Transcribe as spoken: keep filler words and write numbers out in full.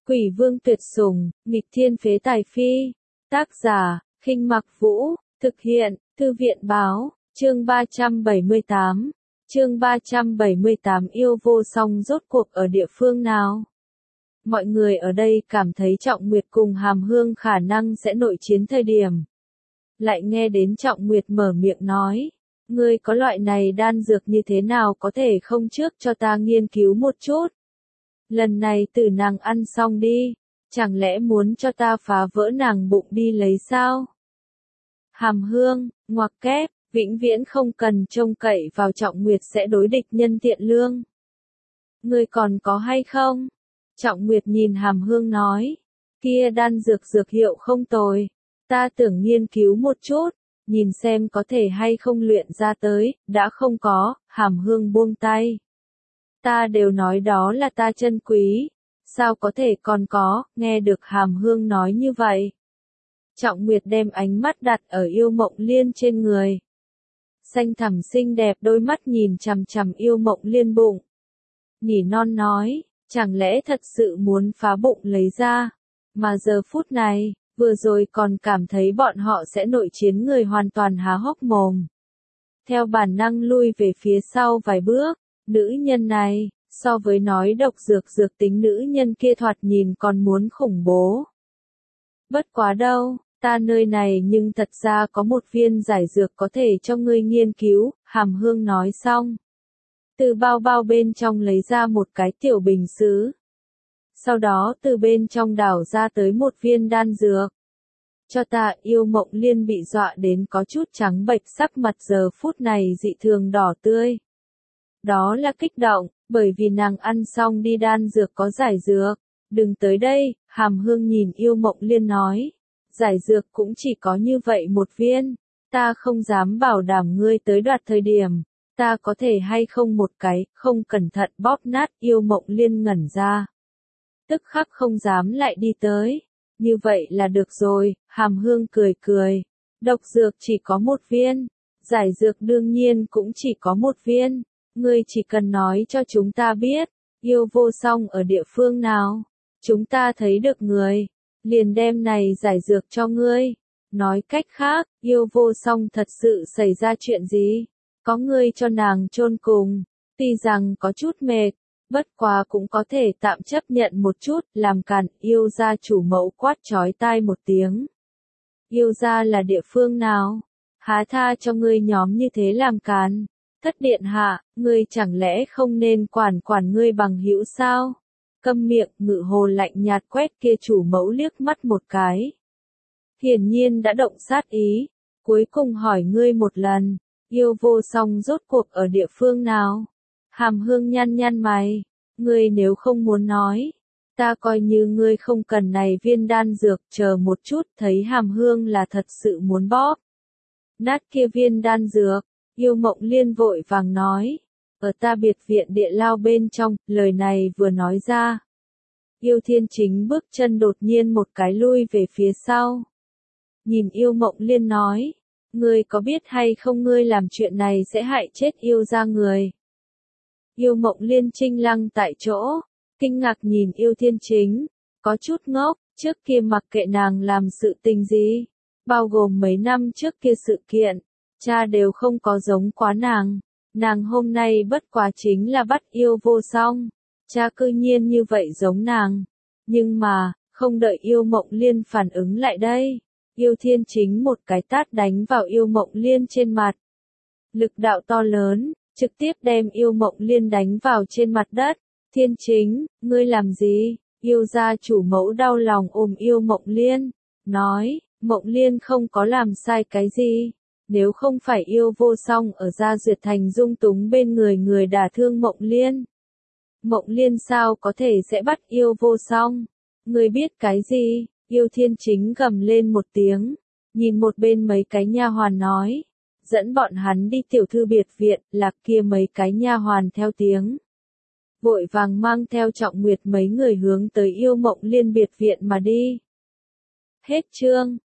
Quỷ vương tuyệt sủng, nghịch thiên phế tài phi. Tác giả, Khinh Mặc Vũ, thực hiện, Thư viện báo, chương ba trăm bảy mươi tám. Chương ba trăm bảy mươi tám yêu vô song rốt cuộc ở địa phương nào? Mọi người ở đây cảm thấy Trọng Nguyệt cùng Hàm Hương khả năng sẽ nội chiến thời điểm. Lại nghe đến Trọng Nguyệt mở miệng nói, ngươi có loại này đan dược như thế nào có thể không trước cho ta nghiên cứu một chút? Lần này tử nàng ăn xong đi, chẳng lẽ muốn cho ta phá vỡ nàng bụng đi lấy sao? Hàm Hương, ngoặc kép, vĩnh viễn không cần trông cậy vào Trọng Nguyệt sẽ đối địch nhân thiện lương. Ngươi còn có hay không? Trọng Nguyệt nhìn Hàm Hương nói, kia đan dược dược hiệu không tồi, ta tưởng nghiên cứu một chút, nhìn xem có thể hay không luyện ra tới, đã không có, Hàm Hương buông tay. Ta đều nói đó là ta chân quý, sao có thể còn có, nghe được Hàm Hương nói như vậy. Trọng Nguyệt đem ánh mắt đặt ở Yêu Mộng Liên trên người. Xanh thẳm xinh đẹp đôi mắt nhìn chằm chằm Yêu Mộng Liên bụng. Nỉ non nói, chẳng lẽ thật sự muốn phá bụng lấy ra, mà giờ phút này, vừa rồi còn cảm thấy bọn họ sẽ nội chiến người hoàn toàn há hốc mồm. Theo bản năng lui về phía sau vài bước, nữ nhân này, so với nói độc dược dược tính nữ nhân kia thoạt nhìn còn muốn khủng bố. Bất quá đâu, ta nơi này nhưng thật ra có một viên giải dược có thể cho ngươi nghiên cứu, Hàm Hương nói xong. Từ bao bao bên trong lấy ra một cái tiểu bình sứ. Sau đó từ bên trong đảo ra tới một viên đan dược. Cho ta. Yêu Mộng Liên bị dọa đến có chút trắng bệch, sắc mặt giờ phút này dị thường đỏ tươi. Đó là kích động, bởi vì nàng ăn xong đi đan dược có giải dược. Đừng tới đây, Hàm Hương nhìn Yêu Mộng Liên nói. Giải dược cũng chỉ có như vậy một viên. Ta không dám bảo đảm ngươi tới đoạt thời điểm. Ta có thể hay không một cái, không cẩn thận bóp nát. Yêu Mộng Liên ngẩn ra. Tức khắc không dám lại đi tới. Như vậy là được rồi, Hàm Hương cười cười. Độc dược chỉ có một viên. Giải dược đương nhiên cũng chỉ có một viên. Ngươi chỉ cần nói cho chúng ta biết, yêu vô song ở địa phương nào. Chúng ta thấy được người, liền đem này giải dược cho ngươi. Nói cách khác, yêu vô song thật sự xảy ra chuyện gì? Có ngươi cho nàng chôn cùng, tuy rằng có chút mệt, bất quá cũng có thể tạm chấp nhận một chút, làm càn. Yêu gia chủ mẫu quát chói tai một tiếng. Yêu gia là địa phương nào? Há tha cho ngươi nhóm như thế làm càn. Thất điện hạ, ngươi chẳng lẽ không nên quản quản ngươi bằng hữu sao? Câm miệng. Ngự hồ lạnh nhạt quét kia chủ mẫu liếc mắt một cái. Hiển nhiên đã động sát ý. Cuối cùng hỏi ngươi một lần, yêu vô song rốt cuộc ở địa phương nào? Hàm Hương nhăn nhăn mày, ngươi nếu không muốn nói, ta coi như ngươi không cần này viên đan dược. Chờ một chút. Thấy Hàm Hương là thật sự muốn bóp nát kia viên đan dược, Yêu Mộng Liên vội vàng nói, ở ta biệt viện địa lao bên trong. Lời này vừa nói ra, Yêu Thiên Chính bước chân đột nhiên một cái lui về phía sau. Nhìn Yêu Mộng Liên nói, ngươi có biết hay không ngươi làm chuyện này sẽ hại chết yêu gia người? Yêu Mộng Liên trinh lăng tại chỗ, kinh ngạc nhìn Yêu Thiên Chính, có chút ngốc. Trước kia mặc kệ nàng làm sự tình gì, bao gồm mấy năm trước kia sự kiện, cha đều không có giống quá nàng. Nàng hôm nay bất quá chính là bắt yêu vô song, cha cư nhiên như vậy giống nàng. Nhưng mà, không đợi Yêu Mộng Liên phản ứng lại đây, Yêu Thiên Chính một cái tát đánh vào Yêu Mộng Liên trên mặt. Lực đạo to lớn, trực tiếp đem Yêu Mộng Liên đánh vào trên mặt đất. Thiên Chính, ngươi làm gì? Yêu gia chủ mẫu đau lòng ôm Yêu Mộng Liên, nói, Mộng Liên không có làm sai cái gì. Nếu không phải yêu vô song ở Gia Duyệt Thành dung túng bên người người đả thương Mộng Liên. Mộng Liên sao có thể sẽ bắt yêu vô song? Ngươi biết cái gì? Yêu Thiên Chính gầm lên một tiếng, nhìn một bên mấy cái nha hoàn nói, dẫn bọn hắn đi tiểu thư biệt viện. Lạc kia mấy cái nha hoàn theo tiếng, vội vàng mang theo Trọng Nguyệt mấy người hướng tới Yêu Mộng Liên biệt viện mà đi. Hết chương.